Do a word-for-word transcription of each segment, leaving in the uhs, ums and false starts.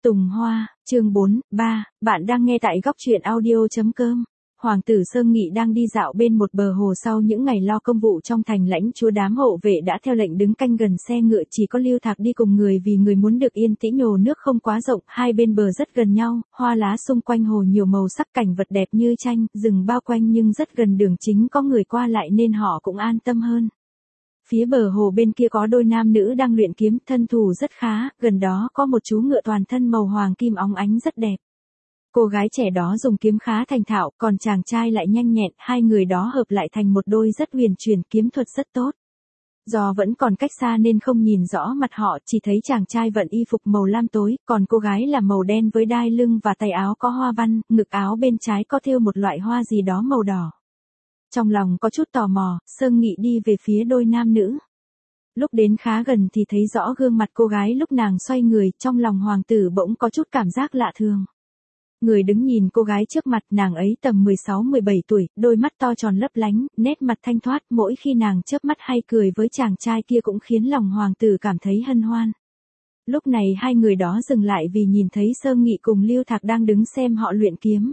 Tùng Hoa, chương bốn, ba, bạn đang nghe tại góc truyện audio.com. Hoàng tử Sơn Nghị đang đi dạo bên một bờ hồ sau những ngày lo công vụ trong thành lãnh chúa, đám hộ vệ đã theo lệnh đứng canh gần xe ngựa, chỉ có Lưu Thạc đi cùng người vì người muốn được yên tĩnh. Hồ nước không quá rộng, hai bên bờ rất gần nhau, hoa lá xung quanh hồ nhiều màu sắc, cảnh vật đẹp như tranh, rừng bao quanh nhưng rất gần đường chính có người qua lại nên họ cũng an tâm hơn. Phía bờ hồ bên kia có đôi nam nữ đang luyện kiếm, thân thủ rất khá, gần đó có một chú ngựa toàn thân màu hoàng kim óng ánh rất đẹp. Cô gái trẻ đó dùng kiếm khá thành thạo, còn chàng trai lại nhanh nhẹn, hai người đó hợp lại thành một đôi rất huyền chuyển, kiếm thuật rất tốt. Do vẫn còn cách xa nên không nhìn rõ mặt họ, chỉ thấy chàng trai vận y phục màu lam tối, còn cô gái là màu đen với đai lưng và tay áo có hoa văn, ngực áo bên trái có thêu một loại hoa gì đó màu đỏ. Trong lòng có chút tò mò, Sơn Nghị đi về phía đôi nam nữ. Lúc đến khá gần thì thấy rõ gương mặt cô gái lúc nàng xoay người, trong lòng hoàng tử bỗng có chút cảm giác lạ thường. Người đứng nhìn cô gái trước mặt, nàng ấy tầm mười sáu mười bảy tuổi, đôi mắt to tròn lấp lánh, nét mặt thanh thoát, mỗi khi nàng chớp mắt hay cười với chàng trai kia cũng khiến lòng hoàng tử cảm thấy hân hoan. Lúc này hai người đó dừng lại vì nhìn thấy Sơn Nghị cùng Lưu Thạc đang đứng xem họ luyện kiếm.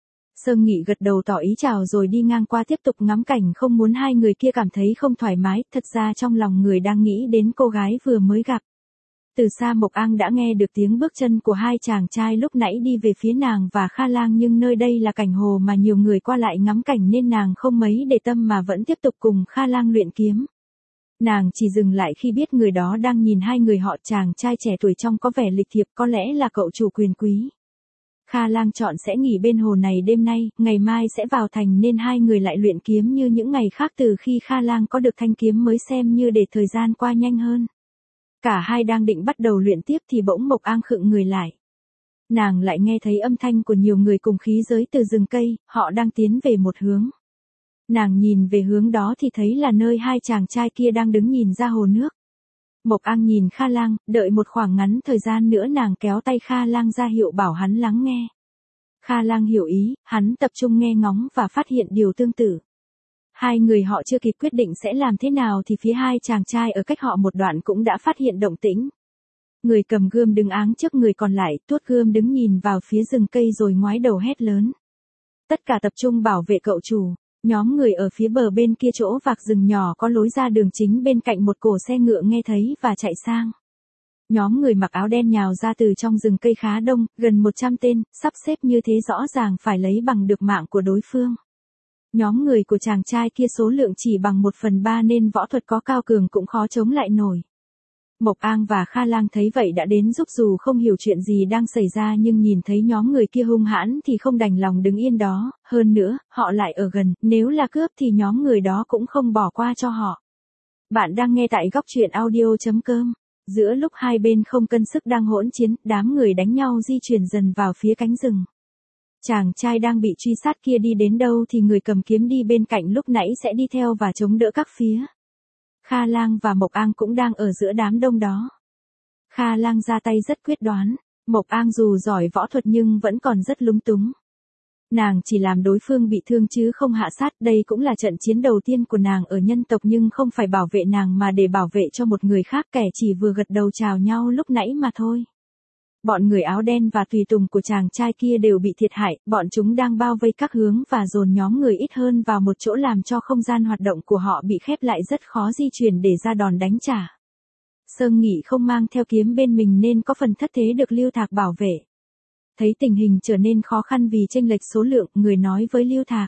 Sơn Nghị gật đầu tỏ ý chào rồi đi ngang qua tiếp tục ngắm cảnh, không muốn hai người kia cảm thấy không thoải mái, thật ra trong lòng người đang nghĩ đến cô gái vừa mới gặp. Từ xa Mộc An đã nghe được tiếng bước chân của hai chàng trai lúc nãy đi về phía nàng và Kha Lang, nhưng nơi đây là cảnh hồ mà nhiều người qua lại ngắm cảnh nên nàng không mấy để tâm mà vẫn tiếp tục cùng Kha Lang luyện kiếm. Nàng chỉ dừng lại khi biết người đó đang nhìn hai người họ, chàng trai trẻ tuổi trông có vẻ lịch thiệp, có lẽ là cậu chủ quyền quý. Kha Lang chọn sẽ nghỉ bên hồ này đêm nay, ngày mai sẽ vào thành nên hai người lại luyện kiếm như những ngày khác. Từ khi Kha Lang có được thanh kiếm mới xem như để thời gian qua nhanh hơn. Cả hai đang định bắt đầu luyện tiếp thì bỗng Mộc An khựng người lại. Nàng lại nghe thấy âm thanh của nhiều người cùng khí giới từ rừng cây, họ đang tiến về một hướng. Nàng nhìn về hướng đó thì thấy là nơi hai chàng trai kia đang đứng nhìn ra hồ nước. Mộc An nhìn Kha Lang, đợi một khoảng ngắn thời gian nữa nàng kéo tay Kha Lang ra hiệu bảo hắn lắng nghe. Kha Lang hiểu ý, hắn tập trung nghe ngóng và phát hiện điều tương tự. Hai người họ chưa kịp quyết định sẽ làm thế nào thì phía hai chàng trai ở cách họ một đoạn cũng đã phát hiện động tĩnh. Người cầm gươm đứng áng trước người còn lại, tuốt gươm đứng nhìn vào phía rừng cây rồi ngoái đầu hét lớn. Tất cả tập trung bảo vệ cậu chủ. Nhóm người ở phía bờ bên kia chỗ vạc rừng nhỏ có lối ra đường chính bên cạnh một cổ xe ngựa nghe thấy và chạy sang. Nhóm người mặc áo đen nhào ra từ trong rừng cây khá đông, gần một trăm tên, sắp xếp như thế rõ ràng phải lấy bằng được mạng của đối phương. Nhóm người của chàng trai kia số lượng chỉ bằng một phần ba nên võ thuật có cao cường cũng khó chống lại nổi. Mộc An và Kha Lang thấy vậy đã đến giúp, dù không hiểu chuyện gì đang xảy ra nhưng nhìn thấy nhóm người kia hung hãn thì không đành lòng đứng yên đó, hơn nữa, họ lại ở gần, nếu là cướp thì nhóm người đó cũng không bỏ qua cho họ. Bạn đang nghe tại góc truyện audio.com. Giữa lúc hai bên không cân sức đang hỗn chiến, đám người đánh nhau di chuyển dần vào phía cánh rừng. Chàng trai đang bị truy sát kia đi đến đâu thì người cầm kiếm đi bên cạnh lúc nãy sẽ đi theo và chống đỡ các phía. Kha Lang và Mộc An cũng đang ở giữa đám đông đó. Kha Lang ra tay rất quyết đoán, Mộc An dù giỏi võ thuật nhưng vẫn còn rất lúng túng. Nàng chỉ làm đối phương bị thương chứ không hạ sát, đây cũng là trận chiến đầu tiên của nàng ở nhân tộc nhưng không phải bảo vệ nàng mà để bảo vệ cho một người khác, kẻ chỉ vừa gật đầu chào nhau lúc nãy mà thôi. Bọn người áo đen và tùy tùng của chàng trai kia đều bị thiệt hại, bọn chúng đang bao vây các hướng và dồn nhóm người ít hơn vào một chỗ làm cho không gian hoạt động của họ bị khép lại, rất khó di chuyển để ra đòn đánh trả. Sơn Nghị không mang theo kiếm bên mình nên có phần thất thế được Lưu Thạc bảo vệ. Thấy tình hình trở nên khó khăn vì chênh lệch số lượng, người nói với Lưu Thạc.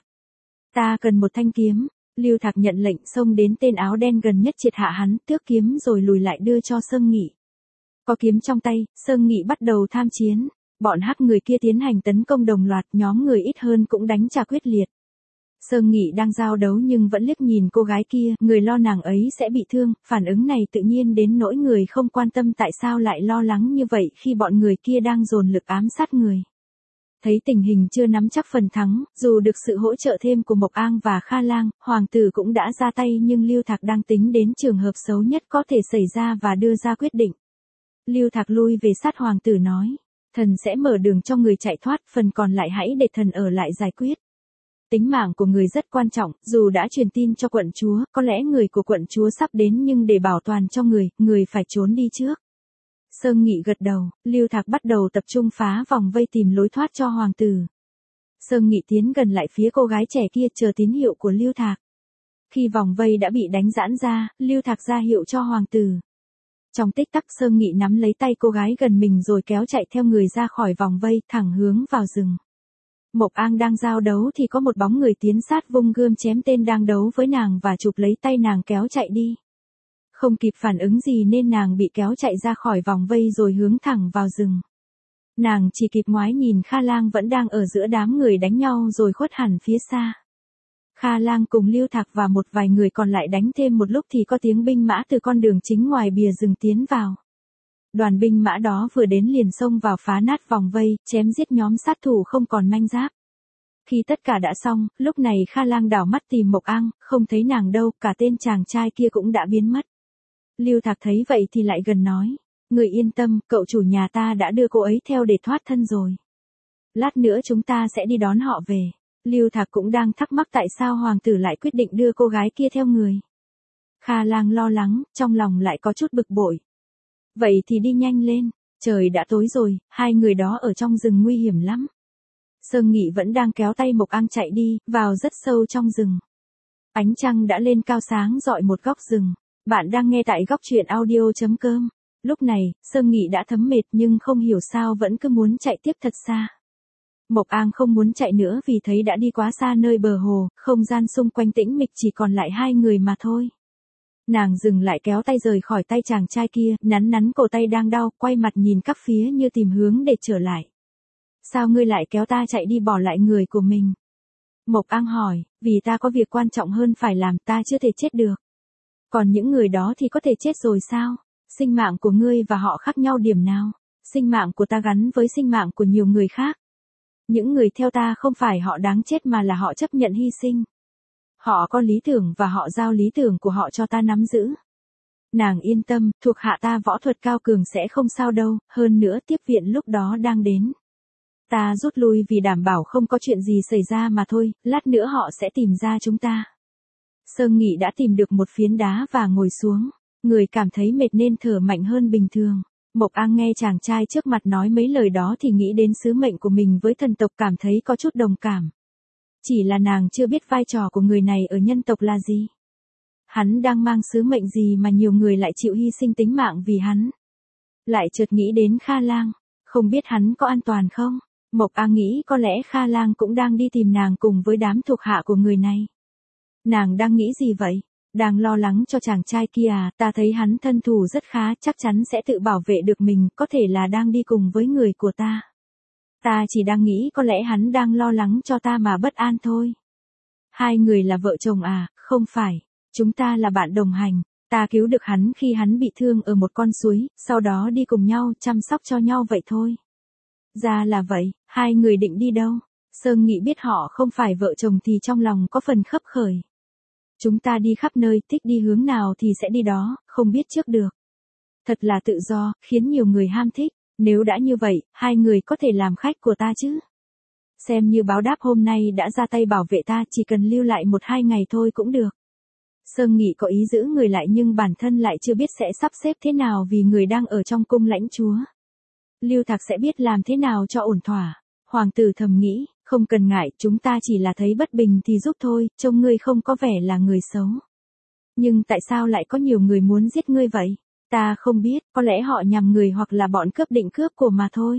Ta cần một thanh kiếm. Lưu Thạc nhận lệnh xông đến tên áo đen gần nhất triệt hạ hắn, tước kiếm rồi lùi lại đưa cho Sơn Nghị. Có kiếm trong tay, Sơn Nghị bắt đầu tham chiến. Bọn hắc người kia tiến hành tấn công đồng loạt, nhóm người ít hơn cũng đánh trả quyết liệt. Sơn Nghị đang giao đấu nhưng vẫn liếc nhìn cô gái kia, người lo nàng ấy sẽ bị thương, phản ứng này tự nhiên đến nỗi người không quan tâm tại sao lại lo lắng như vậy khi bọn người kia đang dồn lực ám sát người. Thấy tình hình chưa nắm chắc phần thắng, dù được sự hỗ trợ thêm của Mộc An và Kha Lang, hoàng tử cũng đã ra tay nhưng Lưu Thạc đang tính đến trường hợp xấu nhất có thể xảy ra và đưa ra quyết định. Lưu Thạc lui về sát hoàng tử nói, thần sẽ mở đường cho người chạy thoát, phần còn lại hãy để thần ở lại giải quyết. Tính mạng của người rất quan trọng, dù đã truyền tin cho quận chúa, có lẽ người của quận chúa sắp đến nhưng để bảo toàn cho người, người phải trốn đi trước. Sơn Nghị gật đầu, Lưu Thạc bắt đầu tập trung phá vòng vây tìm lối thoát cho hoàng tử. Sơn Nghị tiến gần lại phía cô gái trẻ kia chờ tín hiệu của Lưu Thạc. Khi vòng vây đã bị đánh giãn ra, Lưu Thạc ra hiệu cho hoàng tử. Trong tích tắc Sơn Nghị nắm lấy tay cô gái gần mình rồi kéo chạy theo người ra khỏi vòng vây, thẳng hướng vào rừng. Mộc An đang giao đấu thì có một bóng người tiến sát vung gươm chém tên đang đấu với nàng và chụp lấy tay nàng kéo chạy đi. Không kịp phản ứng gì nên nàng bị kéo chạy ra khỏi vòng vây rồi hướng thẳng vào rừng. Nàng chỉ kịp ngoái nhìn Kha Lang vẫn đang ở giữa đám người đánh nhau rồi khuất hẳn phía xa. Kha Lang cùng Lưu Thạc và một vài người còn lại đánh thêm một lúc thì có tiếng binh mã từ con đường chính ngoài bìa rừng tiến vào. Đoàn binh mã đó vừa đến liền xông vào phá nát vòng vây, chém giết nhóm sát thủ không còn manh giáp. Khi tất cả đã xong, lúc này Kha Lang đảo mắt tìm Mộc An, không thấy nàng đâu, cả tên chàng trai kia cũng đã biến mất. Lưu Thạc thấy vậy thì lại gần nói, người yên tâm, cậu chủ nhà ta đã đưa cô ấy theo để thoát thân rồi. Lát nữa chúng ta sẽ đi đón họ về. Lưu Thạc cũng đang thắc mắc tại sao hoàng tử lại quyết định đưa cô gái kia theo người. Kha Lang lo lắng, trong lòng lại có chút bực bội. Vậy thì đi nhanh lên, trời đã tối rồi, hai người đó ở trong rừng nguy hiểm lắm. Sơn Nghị vẫn đang kéo tay Mộc An chạy đi, vào rất sâu trong rừng. Ánh trăng đã lên cao sáng rọi một góc rừng. Bạn đang nghe tại góc truyện audio chấm com. Lúc này, Sơn Nghị đã thấm mệt nhưng không hiểu sao vẫn cứ muốn chạy tiếp thật xa. Mộc An không muốn chạy nữa vì thấy đã đi quá xa nơi bờ hồ, không gian xung quanh tĩnh mịch chỉ còn lại hai người mà thôi. Nàng dừng lại kéo tay rời khỏi tay chàng trai kia, nắn nắn cổ tay đang đau, quay mặt nhìn các phía như tìm hướng để trở lại. Sao ngươi lại kéo ta chạy đi bỏ lại người của mình? Mộc An hỏi, vì ta có việc quan trọng hơn phải làm, ta chưa thể chết được. Còn những người đó thì có thể chết rồi sao? Sinh mạng của ngươi và họ khác nhau điểm nào? Sinh mạng của ta gắn với sinh mạng của nhiều người khác. Những người theo ta không phải họ đáng chết mà là họ chấp nhận hy sinh. Họ có lý tưởng và họ giao lý tưởng của họ cho ta nắm giữ. Nàng yên tâm, thuộc hạ ta võ thuật cao cường sẽ không sao đâu, hơn nữa tiếp viện lúc đó đang đến. Ta rút lui vì đảm bảo không có chuyện gì xảy ra mà thôi, lát nữa họ sẽ tìm ra chúng ta. Sơn Nghị đã tìm được một phiến đá và ngồi xuống, người cảm thấy mệt nên thở mạnh hơn bình thường. Mộc An nghe chàng trai trước mặt nói mấy lời đó thì nghĩ đến sứ mệnh của mình với thần tộc cảm thấy có chút đồng cảm. Chỉ là nàng chưa biết vai trò của người này ở nhân tộc là gì. Hắn đang mang sứ mệnh gì mà nhiều người lại chịu hy sinh tính mạng vì hắn. Lại chợt nghĩ đến Kha Lang, không biết hắn có an toàn không? Mộc An nghĩ có lẽ Kha Lang cũng đang đi tìm nàng cùng với đám thuộc hạ của người này. Nàng đang nghĩ gì vậy? Đang lo lắng cho chàng trai kia à, ta thấy hắn thân thủ rất khá, chắc chắn sẽ tự bảo vệ được mình, có thể là đang đi cùng với người của ta. Ta chỉ đang nghĩ có lẽ hắn đang lo lắng cho ta mà bất an thôi. Hai người là vợ chồng à, không phải, chúng ta là bạn đồng hành, ta cứu được hắn khi hắn bị thương ở một con suối, sau đó đi cùng nhau chăm sóc cho nhau vậy thôi. Ra là vậy, hai người định đi đâu? Sơn Nghị biết họ không phải vợ chồng thì trong lòng có phần khấp khởi. Chúng ta đi khắp nơi, thích đi hướng nào thì sẽ đi đó, không biết trước được. Thật là tự do, khiến nhiều người ham thích. Nếu đã như vậy, hai người có thể làm khách của ta chứ? Xem như báo đáp hôm nay đã ra tay bảo vệ ta, chỉ cần lưu lại một hai ngày thôi cũng được. Sơn Nghị có ý giữ người lại nhưng bản thân lại chưa biết sẽ sắp xếp thế nào vì người đang ở trong cung lãnh chúa. Lưu Thạc sẽ biết làm thế nào cho ổn thỏa. Hoàng tử thầm nghĩ, không cần ngại, chúng ta chỉ là thấy bất bình thì giúp thôi, trông ngươi không có vẻ là người xấu. Nhưng tại sao lại có nhiều người muốn giết ngươi vậy? Ta không biết, có lẽ họ nhằm người hoặc là bọn cướp định cướp của mà thôi.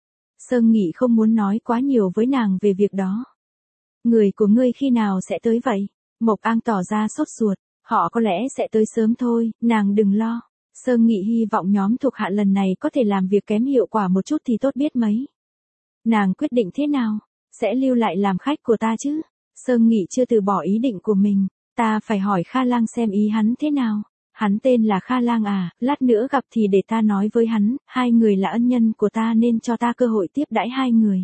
Sơn Nghị không muốn nói quá nhiều với nàng về việc đó. Người của ngươi khi nào sẽ tới vậy? Mộc An tỏ ra sốt ruột, họ có lẽ sẽ tới sớm thôi, nàng đừng lo. Sơn Nghị hy vọng nhóm thuộc hạ lần này có thể làm việc kém hiệu quả một chút thì tốt biết mấy. Nàng quyết định thế nào? Sẽ lưu lại làm khách của ta chứ? Sơn Nghị chưa từ bỏ ý định của mình, ta phải hỏi Kha Lang xem ý hắn thế nào. Hắn tên là Kha Lang à, lát nữa gặp thì để ta nói với hắn, hai người là ân nhân của ta nên cho ta cơ hội tiếp đãi hai người.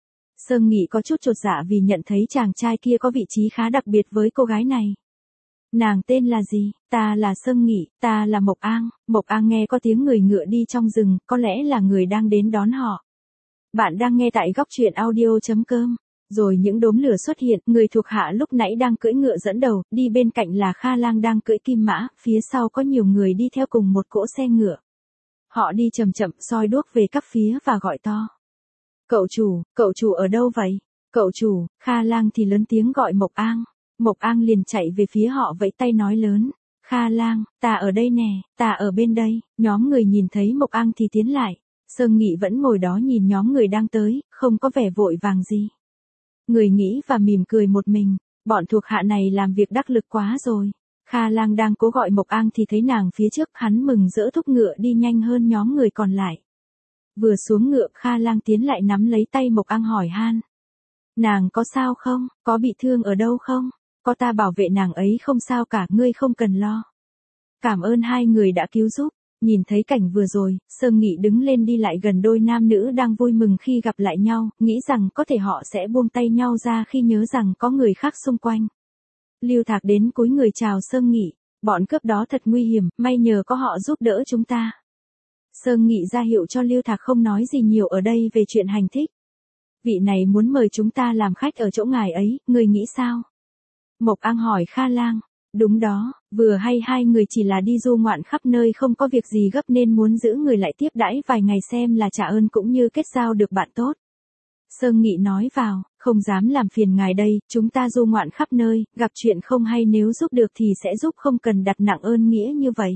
Sơn Nghị có chút chột dạ vì nhận thấy chàng trai kia có vị trí khá đặc biệt với cô gái này. Nàng tên là gì? Ta là Sơn Nghị, ta là Mộc An. Mộc An nghe có tiếng người ngựa đi trong rừng, có lẽ là người đang đến đón họ. Bạn đang nghe tại góc truyện audio chấm com. Rồi những đốm lửa xuất hiện, người thuộc hạ lúc nãy đang cưỡi ngựa dẫn đầu, đi bên cạnh là Kha Lang đang cưỡi kim mã, phía sau có nhiều người đi theo cùng một cỗ xe ngựa. Họ đi chậm chậm soi đuốc về các phía và gọi to. Cậu chủ, cậu chủ ở đâu vậy? Cậu chủ, Kha Lang thì lớn tiếng gọi Mộc Ang. Mộc Ang liền chạy về phía họ vẫy tay nói lớn. Kha Lang, ta ở đây nè, ta ở bên đây. Nhóm người nhìn thấy Mộc Ang thì tiến lại. Sơn Nghị vẫn ngồi đó nhìn nhóm người đang tới, không có vẻ vội vàng gì. Người nghĩ và mỉm cười một mình, bọn thuộc hạ này làm việc đắc lực quá rồi. Kha Lang đang cố gọi Mộc Ang thì thấy nàng phía trước, hắn mừng rỡ thúc ngựa đi nhanh hơn nhóm người còn lại. Vừa xuống ngựa, Kha Lang tiến lại nắm lấy tay Mộc Ang hỏi han. Nàng có sao không, có bị thương ở đâu không? Có ta bảo vệ nàng ấy không sao cả, ngươi không cần lo. Cảm ơn hai người đã cứu giúp. Nhìn thấy cảnh vừa rồi, Sơn Nghị đứng lên đi lại gần đôi nam nữ đang vui mừng khi gặp lại nhau, nghĩ rằng có thể họ sẽ buông tay nhau ra khi nhớ rằng có người khác xung quanh. Lưu Thạc đến cúi người chào Sơn Nghị, bọn cướp đó thật nguy hiểm, may nhờ có họ giúp đỡ chúng ta. Sơn Nghị ra hiệu cho Lưu Thạc không nói gì nhiều ở đây về chuyện hành thích. Vị này muốn mời chúng ta làm khách ở chỗ ngài ấy, người nghĩ sao? Mộc Ang hỏi Kha Lang. Đúng đó, vừa hay hai người chỉ là đi du ngoạn khắp nơi không có việc gì gấp nên muốn giữ người lại tiếp đãi vài ngày xem là trả ơn cũng như kết giao được bạn tốt. Sơn Nghị nói vào, không dám làm phiền ngài đây, chúng ta du ngoạn khắp nơi, gặp chuyện không hay nếu giúp được thì sẽ giúp, không cần đặt nặng ơn nghĩa như vậy.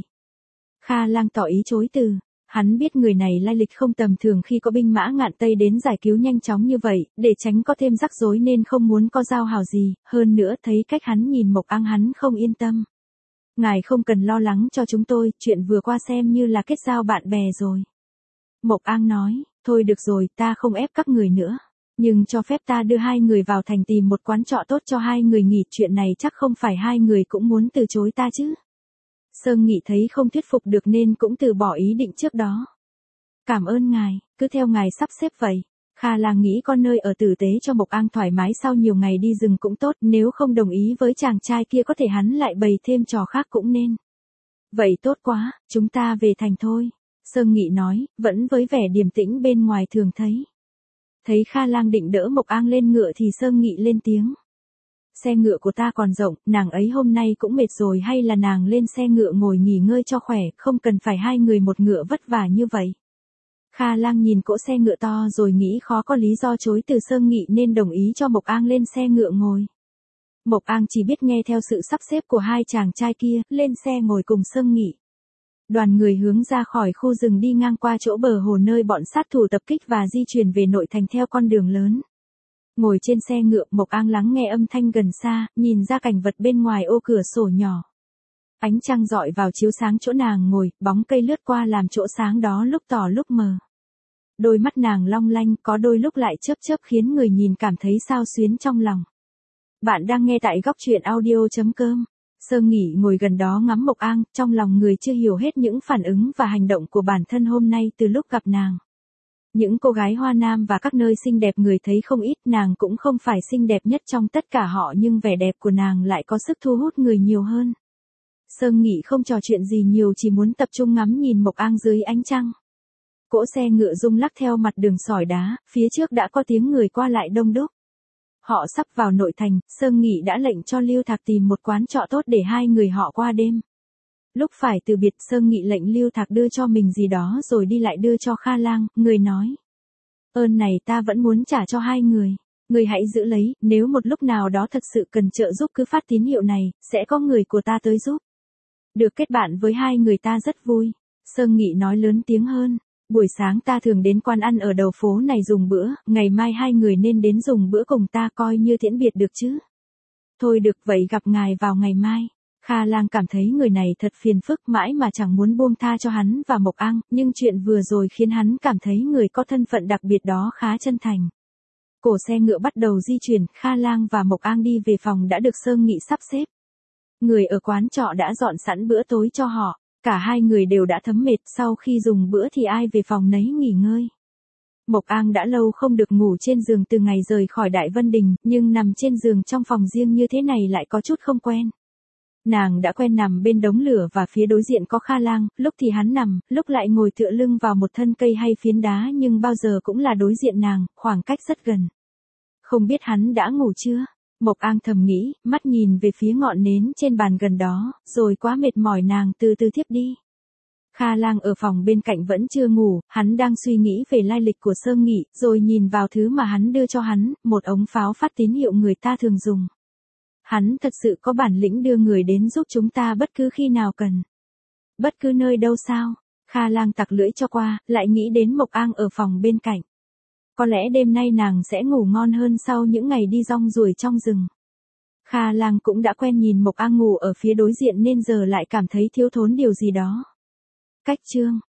Kha Lang tỏ ý chối từ. Hắn biết người này lai lịch không tầm thường khi có binh mã Ngạn Tây đến giải cứu nhanh chóng như vậy, để tránh có thêm rắc rối nên không muốn có giao hảo gì, hơn nữa thấy cách hắn nhìn Mộc Ang hắn không yên tâm. Ngài không cần lo lắng cho chúng tôi, chuyện vừa qua xem như là kết giao bạn bè rồi. Mộc Ang nói, thôi được rồi, ta không ép các người nữa. Nhưng cho phép ta đưa hai người vào thành tìm một quán trọ tốt cho hai người nghỉ, chuyện này chắc không phải hai người cũng muốn từ chối ta chứ. Sơn Nghị thấy không thuyết phục được nên cũng từ bỏ ý định trước đó. Cảm ơn ngài, cứ theo ngài sắp xếp vậy. Kha Lang nghĩ con nơi ở tử tế cho Mộc Ang thoải mái sau nhiều ngày đi rừng cũng tốt, nếu không đồng ý với chàng trai kia có thể hắn lại bày thêm trò khác cũng nên. Vậy tốt quá, chúng ta về thành thôi. Sơn Nghị nói, vẫn với vẻ điềm tĩnh bên ngoài thường thấy. Thấy Kha Lang định đỡ Mộc Ang lên ngựa thì Sơn Nghị lên tiếng. Xe ngựa của ta còn rộng, nàng ấy hôm nay cũng mệt rồi, hay là nàng lên xe ngựa ngồi nghỉ ngơi cho khỏe, không cần phải hai người một ngựa vất vả như vậy. Kha Lang nhìn cỗ xe ngựa to rồi nghĩ khó có lý do chối từ Sơn Nghị nên đồng ý cho Mộc Ang lên xe ngựa ngồi. Mộc Ang chỉ biết nghe theo sự sắp xếp của hai chàng trai kia, lên xe ngồi cùng Sơn Nghị. Đoàn người hướng ra khỏi khu rừng đi ngang qua chỗ bờ hồ nơi bọn sát thủ tập kích và di chuyển về nội thành theo con đường lớn. Ngồi trên xe ngựa, Mộc Ang lắng nghe âm thanh gần xa, nhìn ra cảnh vật bên ngoài ô cửa sổ nhỏ. Ánh trăng rọi vào chiếu sáng chỗ nàng ngồi, bóng cây lướt qua làm chỗ sáng đó lúc tỏ lúc mờ. Đôi mắt nàng long lanh, có đôi lúc lại chớp chớp khiến người nhìn cảm thấy xao xuyến trong lòng. Bạn đang nghe tại góc truyện audio chấm com. Sơn Nghị ngồi gần đó ngắm Mộc Ang, trong lòng người chưa hiểu hết những phản ứng và hành động của bản thân hôm nay từ lúc gặp nàng. Những cô gái Hoa Nam và các nơi xinh đẹp người thấy không ít, nàng cũng không phải xinh đẹp nhất trong tất cả họ nhưng vẻ đẹp của nàng lại có sức thu hút người nhiều hơn. Sơn Nghị không trò chuyện gì nhiều, chỉ muốn tập trung ngắm nhìn Mộc Ang dưới ánh trăng. Cỗ xe ngựa rung lắc theo mặt đường sỏi đá, phía trước đã có tiếng người qua lại đông đúc. Họ sắp vào nội thành, Sơn Nghị đã lệnh cho Lưu Thạc tìm một quán trọ tốt để hai người họ qua đêm. Lúc phải từ biệt, Sơn Nghị lệnh Lưu Thạc đưa cho mình gì đó rồi đi lại đưa cho Kha Lang, người nói. Ơn này ta vẫn muốn trả cho hai người. Người hãy giữ lấy, nếu một lúc nào đó thật sự cần trợ giúp cứ phát tín hiệu này, sẽ có người của ta tới giúp. Được kết bạn với hai người ta rất vui. Sơn Nghị nói lớn tiếng hơn. Buổi sáng ta thường đến quán ăn ở đầu phố này dùng bữa, ngày mai hai người nên đến dùng bữa cùng ta, coi như tiễn biệt được chứ. Thôi được, vậy gặp ngài vào ngày mai. Kha Lang cảm thấy người này thật phiền phức, mãi mà chẳng muốn buông tha cho hắn và Mộc Ang, nhưng chuyện vừa rồi khiến hắn cảm thấy người có thân phận đặc biệt đó khá chân thành. Cổ xe ngựa bắt đầu di chuyển, Kha Lang và Mộc Ang đi về phòng đã được Sơn Nghị sắp xếp. Người ở quán trọ đã dọn sẵn bữa tối cho họ, cả hai người đều đã thấm mệt, sau khi dùng bữa thì ai về phòng nấy nghỉ ngơi. Mộc Ang đã lâu không được ngủ trên giường từ ngày rời khỏi Đại Vân Đình, nhưng nằm trên giường trong phòng riêng như thế này lại có chút không quen. Nàng đã quen nằm bên đống lửa và phía đối diện có Kha Lang, lúc thì hắn nằm, lúc lại ngồi tựa lưng vào một thân cây hay phiến đá, nhưng bao giờ cũng là đối diện nàng, khoảng cách rất gần. Không biết hắn đã ngủ chưa? Mộc Ang thầm nghĩ, mắt nhìn về phía ngọn nến trên bàn gần đó, rồi quá mệt mỏi nàng từ từ thiếp đi. Kha Lang ở phòng bên cạnh vẫn chưa ngủ, hắn đang suy nghĩ về lai lịch của Sơ Nghị, rồi nhìn vào thứ mà hắn đưa cho hắn, một ống pháo phát tín hiệu người ta thường dùng. Hắn thật sự có bản lĩnh đưa người đến giúp chúng ta bất cứ khi nào cần. Bất cứ nơi đâu sao? Kha Lang tặc lưỡi cho qua, lại nghĩ đến Mộc Ang ở phòng bên cạnh. Có lẽ đêm nay nàng sẽ ngủ ngon hơn sau những ngày đi rong ruổi trong rừng. Kha Lang cũng đã quen nhìn Mộc Ang ngủ ở phía đối diện nên giờ lại cảm thấy thiếu thốn điều gì đó. Cách chương